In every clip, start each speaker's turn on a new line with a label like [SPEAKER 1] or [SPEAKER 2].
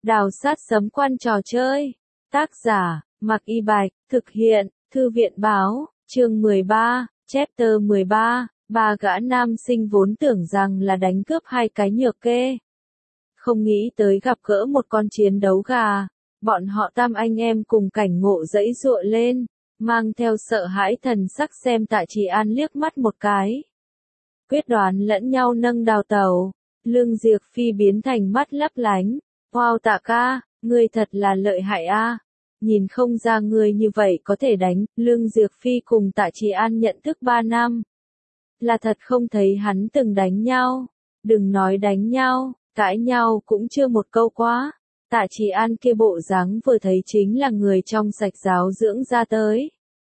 [SPEAKER 1] Đào sát sấm quan trò chơi. Tác giả, Mạc Y Bạch, thực hiện, Thư viện báo, chương 13, chapter 13, ba gã nam sinh vốn tưởng rằng là đánh cướp hai cái nhược kê. Không nghĩ tới gặp gỡ một con chiến đấu gà, bọn họ tam anh em cùng cảnh ngộ dãy giụa lên, mang theo sợ hãi thần sắc xem Tạ Trì An liếc mắt một cái. Quyết đoán lẫn nhau nâng đào tẩu, Lương Diệc Phi biến thành mắt lấp lánh. Wow Tạ ca, ngươi thật là lợi hại a. Nhìn không ra ngươi như vậy có thể đánh. Lương Diệc Phi cùng Tạ Trì An nhận thức 3 năm. Là thật không thấy hắn từng đánh nhau. Đừng nói đánh nhau, cãi nhau cũng chưa một câu quá. Tạ Trì An kia bộ dáng vừa thấy chính là người trong sạch giáo dưỡng ra tới.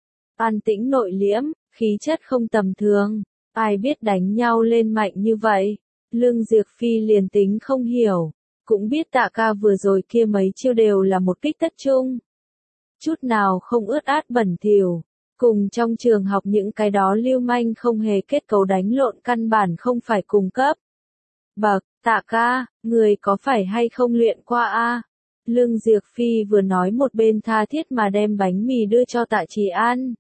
[SPEAKER 1] An tĩnh nội liễm, khí chất không tầm thường. Ai biết đánh nhau lên mạnh như vậy. Lương Diệc Phi liền tính không hiểu. Cũng biết Tạ ca vừa rồi kia mấy chiêu đều là một kích tất trung. Chút nào không ướt át bẩn thỉu. Cùng trong trường học những cái đó lưu manh không hề kết cấu đánh lộn căn bản không phải cùng cấp. Bậc, Tạ ca, người có phải hay không luyện qua a? Lương Diệc Phi vừa nói một bên tha thiết mà đem bánh mì đưa cho Tạ Trì An.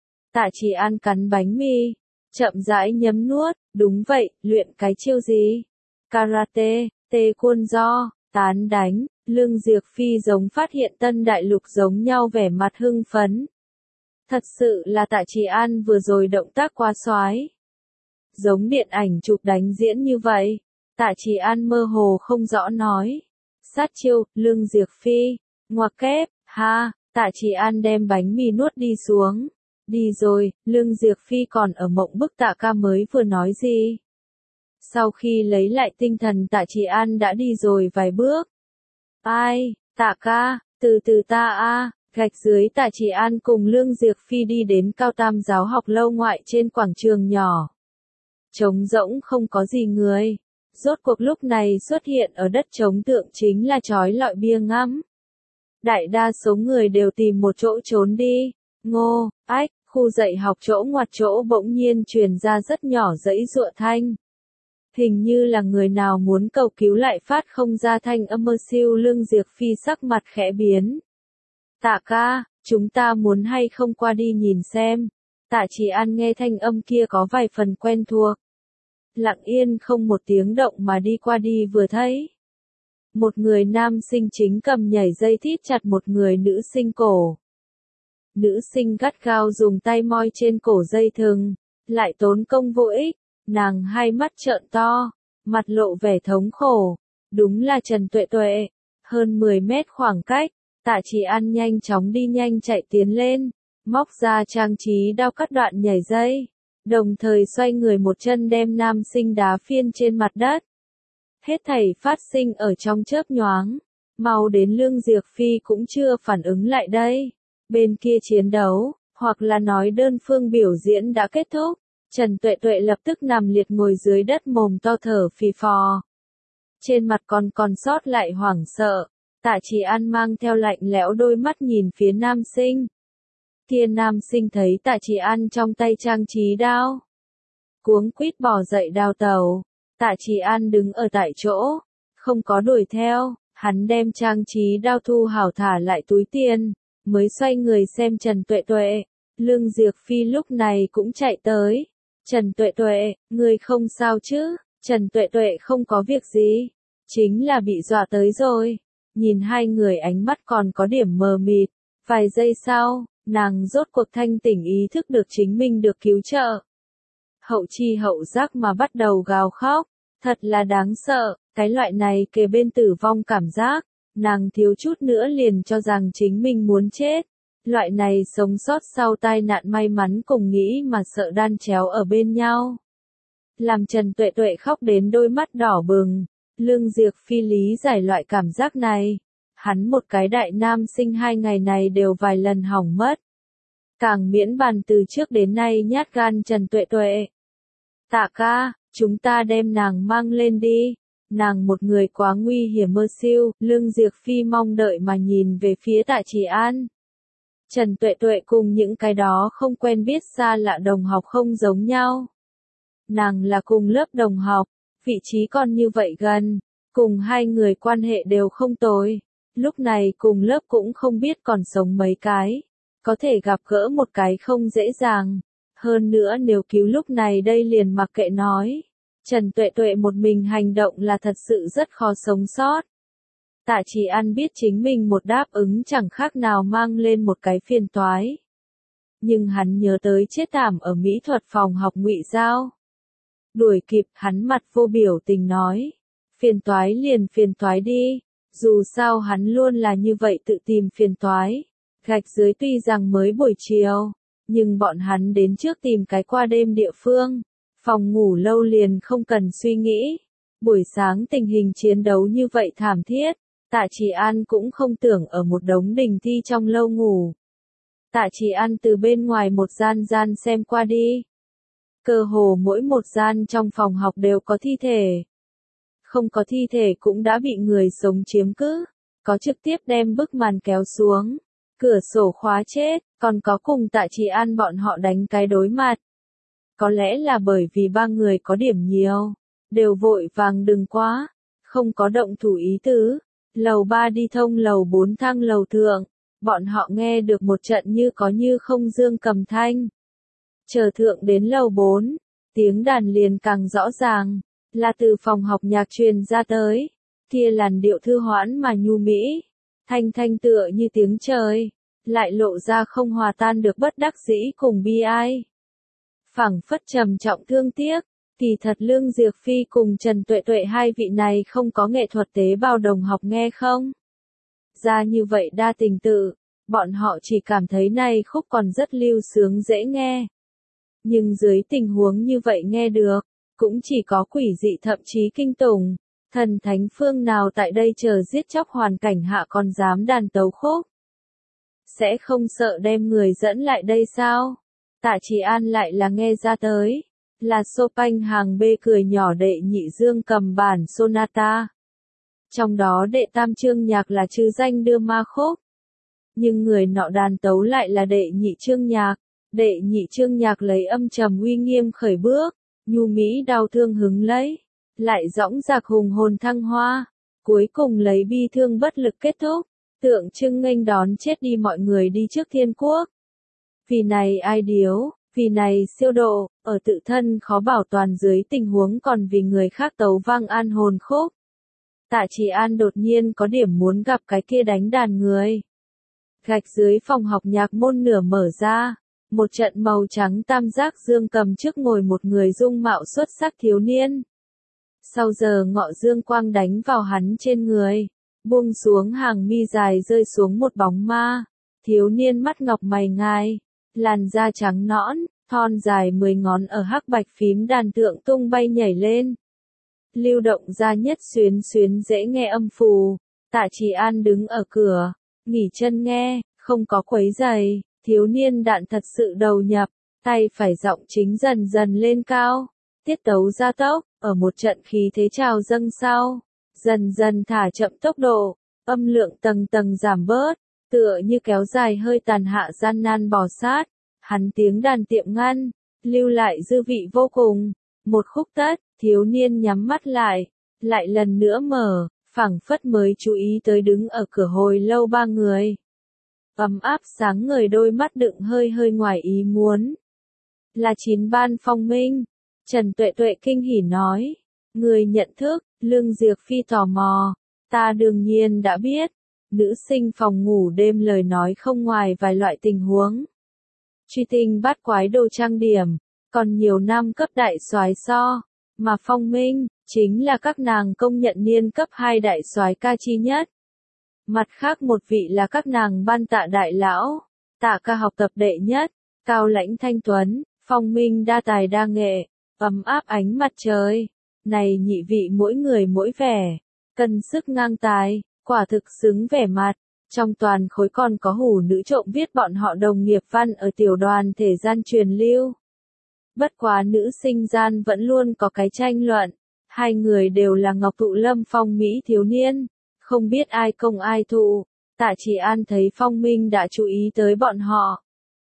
[SPEAKER 1] Tạ Trì An cắn bánh mì, chậm rãi nhấm nuốt, đúng vậy, luyện cái chiêu gì? Karate, tê quân do, tán đánh, Lương Diệc Phi giống phát hiện tân đại lục giống nhau vẻ mặt hưng phấn. Thật sự là Tạ Trì An vừa rồi động tác quá xoái. Giống điện ảnh chụp đánh diễn như vậy, Tạ Trì An mơ hồ không rõ nói. Sát chiêu, Lương Diệc Phi, ngoặc kép, ha, Tạ Trì An đem bánh mì nuốt đi xuống. Đi rồi, Lương Diệc Phi còn ở mộng bức Tạ ca mới vừa nói gì. Sau khi lấy lại tinh thần Tạ Trì An đã đi rồi vài bước. Ai, Tạ ca, từ từ ta a. Gạch dưới Tạ Trì An cùng Lương Diệc Phi đi đến Cao Tam giáo học lâu ngoại trên quảng trường nhỏ. Trống rỗng không có gì người. Rốt cuộc lúc này xuất hiện ở đất trống tượng chính là trói lọi bia ngắm. Đại đa số người đều tìm một chỗ trốn đi. Ngô, ách, khu dạy học chỗ ngoặt chỗ bỗng nhiên truyền ra rất nhỏ dãy giụa thanh. Hình như là người nào muốn cầu cứu lại phát không ra thanh âm mơ siêu. Lương Diệc Phi sắc mặt khẽ biến. Tạ ca, chúng ta muốn hay không qua đi nhìn xem. Tạ Trì An nghe thanh âm kia có vài phần quen thuộc. Lặng yên không một tiếng động mà đi qua đi vừa thấy. Một người nam sinh chính cầm nhảy dây thít chặt một người nữ sinh cổ. Nữ sinh gắt gao dùng tay moi trên cổ dây thừng, lại tốn công vô ích. Nàng hai mắt trợn to, mặt lộ vẻ thống khổ. Đúng là Trần Tuệ Tuệ. Hơn 10 mét khoảng cách, Tạ Trì An nhanh chóng đi nhanh chạy tiến lên, móc ra trang trí đao cắt đoạn nhảy dây, đồng thời xoay người một chân đem nam sinh đá phiên trên mặt đất. Hết thảy phát sinh ở trong chớp nhoáng, mau đến Lương Diệc Phi cũng chưa phản ứng lại đây. Bên kia chiến đấu, hoặc là nói đơn phương biểu diễn đã kết thúc. Trần Tuệ Tuệ lập tức nằm liệt ngồi dưới đất mồm to thở phì phò. Trên mặt còn sót lại hoảng sợ, Tạ Trì An mang theo lạnh lẽo đôi mắt nhìn phía nam sinh. Kia nam sinh thấy Tạ Trì An trong tay trang trí đao. Cuống quýt bỏ dậy đào tẩu. Tạ Trì An đứng ở tại chỗ, không có đuổi theo, hắn đem trang trí đao thu hảo thả lại túi tiền, mới xoay người xem Trần Tuệ Tuệ. Lương Diệc Phi lúc này cũng chạy tới. Trần Tuệ Tuệ, người không sao chứ? Trần Tuệ Tuệ không có việc gì, chính là bị dọa tới rồi. Nhìn hai người ánh mắt còn có điểm mờ mịt. Vài giây sau, nàng rốt cuộc thanh tỉnh ý thức được chính mình được cứu trợ. Hậu chi hậu giác mà bắt đầu gào khóc. Thật là đáng sợ, cái loại này kề bên tử vong cảm giác. Nàng thiếu chút nữa liền cho rằng chính mình muốn chết. Loại này sống sót sau tai nạn may mắn cùng nghĩ mà sợ đan chéo ở bên nhau. Làm Trần Tuệ Tuệ khóc đến đôi mắt đỏ bừng. Lương Diệc Phi lý giải loại cảm giác này. Hắn một cái đại nam sinh 2 ngày này đều vài lần hỏng mất. Càng miễn bàn từ trước đến nay nhát gan Trần Tuệ Tuệ. Tạ ca, chúng ta đem nàng mang lên đi. Nàng một người quá nguy hiểm mơ siêu. Lương Diệc Phi mong đợi mà nhìn về phía Tạ Trì An. Trần Tuệ Tuệ cùng những cái đó không quen biết xa lạ đồng học không giống nhau. Nàng là cùng lớp đồng học, vị trí còn như vậy gần, cùng hai người quan hệ đều không tồi. Lúc này cùng lớp cũng không biết còn sống mấy cái. Có thể gặp gỡ một cái không dễ dàng. Hơn nữa nếu cứu lúc này đây liền mặc kệ nói. Trần Tuệ Tuệ một mình hành động là thật sự rất khó sống sót. Tạ Chỉ An biết chính mình một đáp ứng chẳng khác nào mang lên một cái phiền toái. Nhưng hắn nhớ tới chết thảm ở mỹ thuật phòng học Ngụy Giao. Đuổi kịp, hắn mặt vô biểu tình nói. Phiền toái liền phiền toái đi. Dù sao hắn luôn là như vậy tự tìm phiền toái. Gạch dưới tuy rằng mới buổi chiều, nhưng bọn hắn đến trước tìm cái qua đêm địa phương. Phòng ngủ lâu liền không cần suy nghĩ. Buổi sáng tình hình chiến đấu như vậy thảm thiết. Tạ Chỉ An cũng không tưởng ở một đống đình thi trong lâu ngủ. Tạ Chỉ An từ bên ngoài một gian xem qua đi. Cơ hồ mỗi một gian trong phòng học đều có thi thể. Không có thi thể cũng đã bị người sống chiếm cứ. Có trực tiếp đem bức màn kéo xuống. Cửa sổ khóa chết, còn có cùng Tạ Chỉ An bọn họ đánh cái đối mặt. Có lẽ là bởi vì ba người có điểm nhiều. Đều vội vàng đừng quá. Không có động thủ ý tứ. Lầu 3 đi thông lầu 4 thang lầu thượng. Bọn họ nghe được một trận như có như không dương cầm thanh. Chờ thượng đến lầu 4. Tiếng đàn liền càng rõ ràng. Là từ phòng học nhạc truyền ra tới. Kia làn điệu thư hoãn mà nhu mỹ. Thanh thanh tựa như tiếng trời. Lại lộ ra không hòa tan được bất đắc dĩ cùng bi ai. Phảng phất trầm trọng thương tiếc. Kỳ thật Lương Diệc Phi cùng Trần Tuệ Tuệ hai vị này không có nghệ thuật tế bào đồng học nghe không? Ra như vậy đa tình tự, bọn họ chỉ cảm thấy này khúc còn rất lưu sướng dễ nghe. Nhưng dưới tình huống như vậy nghe được, cũng chỉ có quỷ dị thậm chí kinh tủng. Thần thánh phương nào tại đây chờ giết chóc hoàn cảnh hạ còn dám đàn tấu khúc? Sẽ không sợ đem người dẫn lại đây sao? Tạ Chỉ An lại là nghe ra tới. Là Chopin hàng B cười nhỏ đệ nhị dương cầm bản sonata. Trong đó đệ tam chương nhạc là trừ danh đưa ma khúc. Nhưng người nọ đàn tấu lại là đệ nhị chương nhạc. Đệ nhị chương nhạc lấy âm trầm uy nghiêm khởi bước, nhu mỹ đau thương hứng lấy, lại dõng dạc hùng hồn thăng hoa, cuối cùng lấy bi thương bất lực kết thúc, tượng trưng nghênh đón chết đi mọi người đi trước thiên quốc. Vì này ai điếu, vì này siêu độ, ở tự thân khó bảo toàn dưới tình huống còn vì người khác tấu vang an hồn khúc. Tạ Chỉ An đột nhiên có điểm muốn gặp cái kia đánh đàn người. Gạch dưới phòng học nhạc môn nửa mở ra, một trận màu trắng tam giác dương cầm trước ngồi một người dung mạo xuất sắc thiếu niên. Sau giờ ngọ dương quang đánh vào hắn trên người, buông xuống hàng mi dài rơi xuống một bóng ma. Thiếu niên mắt ngọc mày ngai, làn da trắng nõn, thon dài 10 ngón ở hắc bạch phím đàn tượng tung bay nhảy lên. Lưu động ra nhất xuyến xuyến dễ nghe âm phù. Tạ Chỉ An đứng ở cửa, nghỉ chân nghe, không có quấy giày. Thiếu niên đạn thật sự đầu nhập, tay phải giọng chính dần dần lên cao. Tiết tấu gia tốc, ở một trận khí thế trào dâng sau. Dần dần thả chậm tốc độ, âm lượng tầng tầng giảm bớt, tựa như kéo dài hơi tàn hạ gian nan bò sát. Hắn tiếng đàn tiệm ngăn, lưu lại dư vị vô cùng. Một khúc tất, thiếu niên nhắm mắt lại lần nữa mở, phảng phất mới chú ý tới đứng ở cửa hồi lâu ba người. Ấm áp sáng ngời đôi mắt đựng hơi hơi ngoài ý muốn. Là 9 ban Phong Minh. Trần Tuệ Tuệ kinh hỉ nói. Người nhận thức, Lương Diệc Phi tò mò. Ta đương nhiên đã biết. Nữ sinh phòng ngủ đêm lời nói không ngoài vài loại tình huống. Truy tinh bắt quái đồ trang điểm. Còn nhiều năm cấp đại soái so. Mà Phong Minh, chính là các nàng công nhận niên cấp 2 đại soái ca chi nhất. Mặt khác một vị là các nàng ban Tạ đại lão, Tạ ca học tập đệ nhất, cao lãnh thanh tuấn, Phong Minh đa tài đa nghệ, ấm áp ánh mặt trời. Này nhị vị mỗi người mỗi vẻ, cân sức ngang tài, quả thực xứng vẻ mặt. Trong toàn khối còn có hủ nữ trộm viết bọn họ đồng nghiệp văn ở tiểu đoàn thể gian truyền lưu. Bất quá nữ sinh gian vẫn luôn có cái tranh luận, hai người đều là Ngọc Thụ Lâm Phong Mỹ thiếu niên. Không biết ai công ai thụ, Tạ Chỉ An thấy Phong Minh đã chú ý tới bọn họ.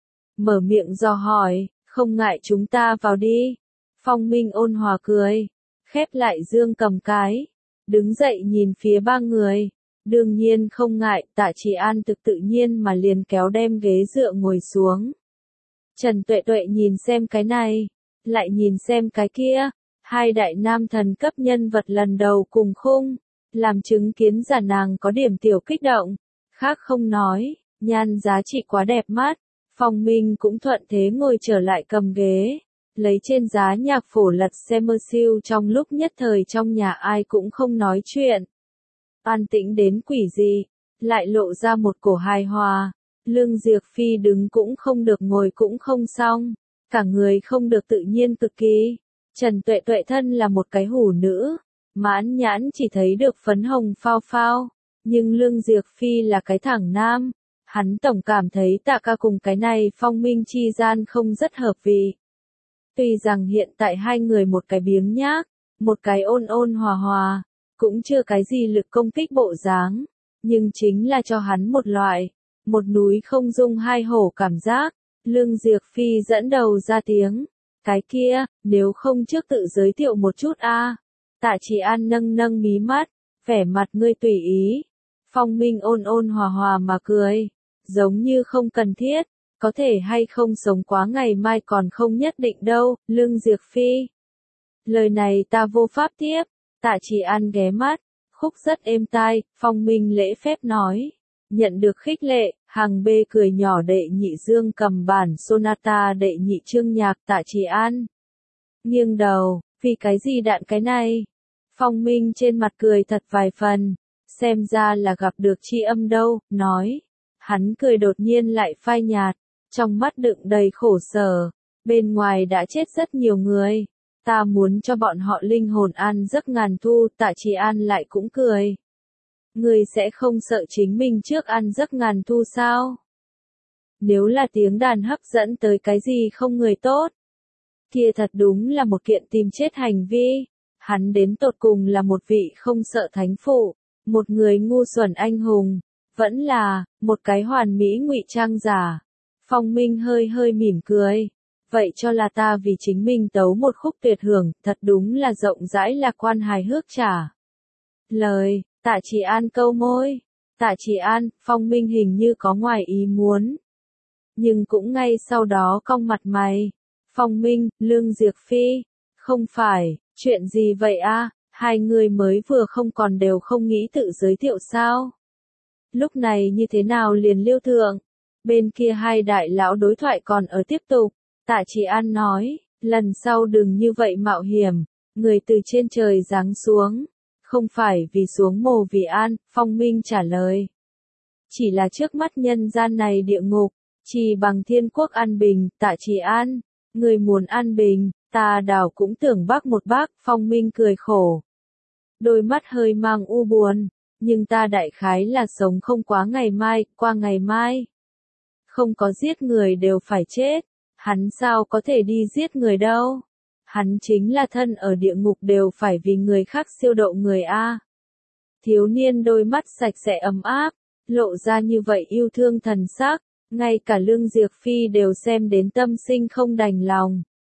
[SPEAKER 1] Mở miệng dò hỏi, không ngại chúng ta vào đi. Phong Minh ôn hòa cười, khép lại dương cầm cái. đứng dậy nhìn phía ba người. Đương nhiên không ngại, Tạ Chỉ An tự nhiên mà liền kéo đem ghế dựa ngồi xuống. Trần Tuệ Tuệ nhìn xem cái này, lại nhìn xem cái kia, hai đại nam thần cấp nhân vật lần đầu cùng khung, làm chứng kiến giả nàng có điểm tiểu kích động, khác không nói, nhan giá trị quá đẹp mắt, Phong Minh cũng thuận thế ngồi trở lại cầm ghế, lấy trên giá nhạc phổ lật xem mơ siêu trong lúc nhất thời trong nhà ai cũng không nói chuyện. An tĩnh đến quỷ gì, lại lộ ra một cổ hài hòa. Lương Diệc Phi đứng cũng không được ngồi cũng không xong, cả người không được tự nhiên cực kỳ. Trần Tuệ Tuệ thân là một cái hủ nữ, mãn nhãn chỉ thấy được phấn hồng phao phao, nhưng Lương Diệc Phi là cái thẳng nam, hắn tổng cảm thấy Tạ ca cùng cái này Phong Minh chi gian không rất hợp vị. Tuy rằng hiện tại hai người một cái biếng nhác, một cái ôn ôn hòa hòa, cũng chưa cái gì lực công kích bộ dáng, nhưng chính là cho hắn một loại, một núi không dung hai hổ cảm giác. Lương Diệc Phi dẫn đầu ra tiếng, cái kia, nếu không trước tự giới thiệu một chút a. Tạ Chỉ An nâng nâng mí mắt, vẻ mặt ngươi tùy ý. Phong Minh ôn ôn hòa hòa mà cười, giống như không cần thiết, có thể hay không sống quá ngày mai còn không nhất định đâu. Lương Diệc Phi, lời này ta vô pháp tiếp. Tạ Chỉ An ghé mắt, khúc rất êm tai. Phong Minh lễ phép nói, nhận được khích lệ, hàng B cười nhỏ đệ nhị dương cầm bản sonata đệ nhị chương nhạc. Tạ Chỉ An nghiêng đầu, vì cái gì đạn cái này? Phong Minh trên mặt cười thật vài phần, xem ra là gặp được tri âm đâu, nói. Hắn cười đột nhiên lại phai nhạt, trong mắt đựng đầy khổ sở, bên ngoài đã chết rất nhiều người. Ta muốn cho bọn họ linh hồn an giấc ngàn thu. Tạ Chỉ An lại cũng cười. Người sẽ không sợ chính mình trước ăn giấc ngàn thu sao? Nếu là tiếng đàn hấp dẫn tới cái gì không người tốt, kia thật đúng là một kiện tìm chết hành vi. Hắn đến tột cùng là một vị không sợ thánh phụ, một người ngu xuẩn anh hùng, vẫn là một cái hoàn mỹ ngụy trang giả. Phong Minh hơi hơi mỉm cười. Vậy cho là ta vì chính mình tấu một khúc tuyệt hưởng, thật đúng là rộng rãi lạc quan hài hước trả lời. Tạ Chỉ An câu môi. Tạ Chỉ An, Phong Minh hình như có ngoài ý muốn, nhưng cũng ngay sau đó cong mặt mày. Phong Minh, Lương Diệc Phi, không phải, chuyện gì vậy a? Hai người mới vừa không còn đều không nghĩ tự giới thiệu sao? Lúc này như thế nào liền liêu thượng? Bên kia hai đại lão đối thoại còn ở tiếp tục. Tạ Chỉ An nói, lần sau đừng như vậy mạo hiểm, người từ trên trời giáng xuống, không phải vì xuống mồ vì an. Phong Minh trả lời, chỉ là trước mắt nhân gian này địa ngục, chỉ bằng thiên quốc an bình. Tạ Chỉ An, người muốn an bình, ta đảo cũng tưởng bác một bác. Phong Minh cười khổ, đôi mắt hơi mang u buồn, nhưng ta đại khái là sống không quá ngày mai, qua ngày mai. Không có giết người đều phải chết. Hắn sao có thể đi giết người đâu? Hắn chính là thân ở địa ngục đều phải vì người khác siêu độ người a. Thiếu niên đôi mắt sạch sẽ ấm áp, lộ ra như vậy yêu thương thần sắc, ngay cả Lương Diệc Phi đều xem đến tâm sinh không đành lòng.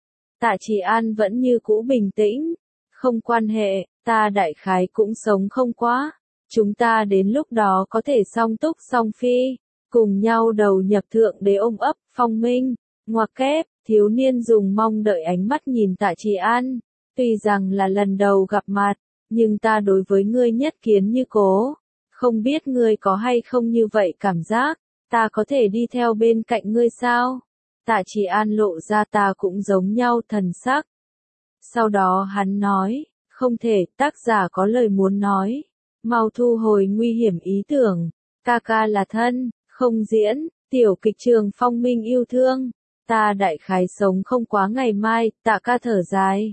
[SPEAKER 1] Tạ Chỉ An vẫn như cũ bình tĩnh, không quan hệ, ta đại khái cũng sống không quá, chúng ta đến lúc đó có thể song túc song phi, cùng nhau đầu nhập thượng đế ôm ấp. Phong Minh ngoặc kép, thiếu niên dùng mong đợi ánh mắt nhìn Tạ Chỉ An, tuy rằng là lần đầu gặp mặt, nhưng ta đối với ngươi nhất kiến như cố, không biết ngươi có hay không như vậy cảm giác, ta có thể đi theo bên cạnh ngươi sao? Tạ Chỉ An lộ ra ta cũng giống nhau thần sắc. Sau đó hắn nói, không thể, tác giả có lời muốn nói, mau thu hồi nguy hiểm ý tưởng, ca ca là thân, không diễn, tiểu kịch trường Phong Minh yêu thương. Ta đại khái sống không quá ngày mai. Tạ ca thở dài.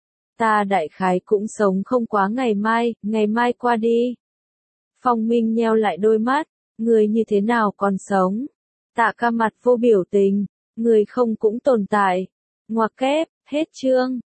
[SPEAKER 1] Ta đại khái cũng sống không quá ngày mai qua đi. Phong Minh nheo lại đôi mắt, người như thế nào còn sống? Tạ ca mặt vô biểu tình, người không cũng tồn tại. Ngoặc kép, hết chương.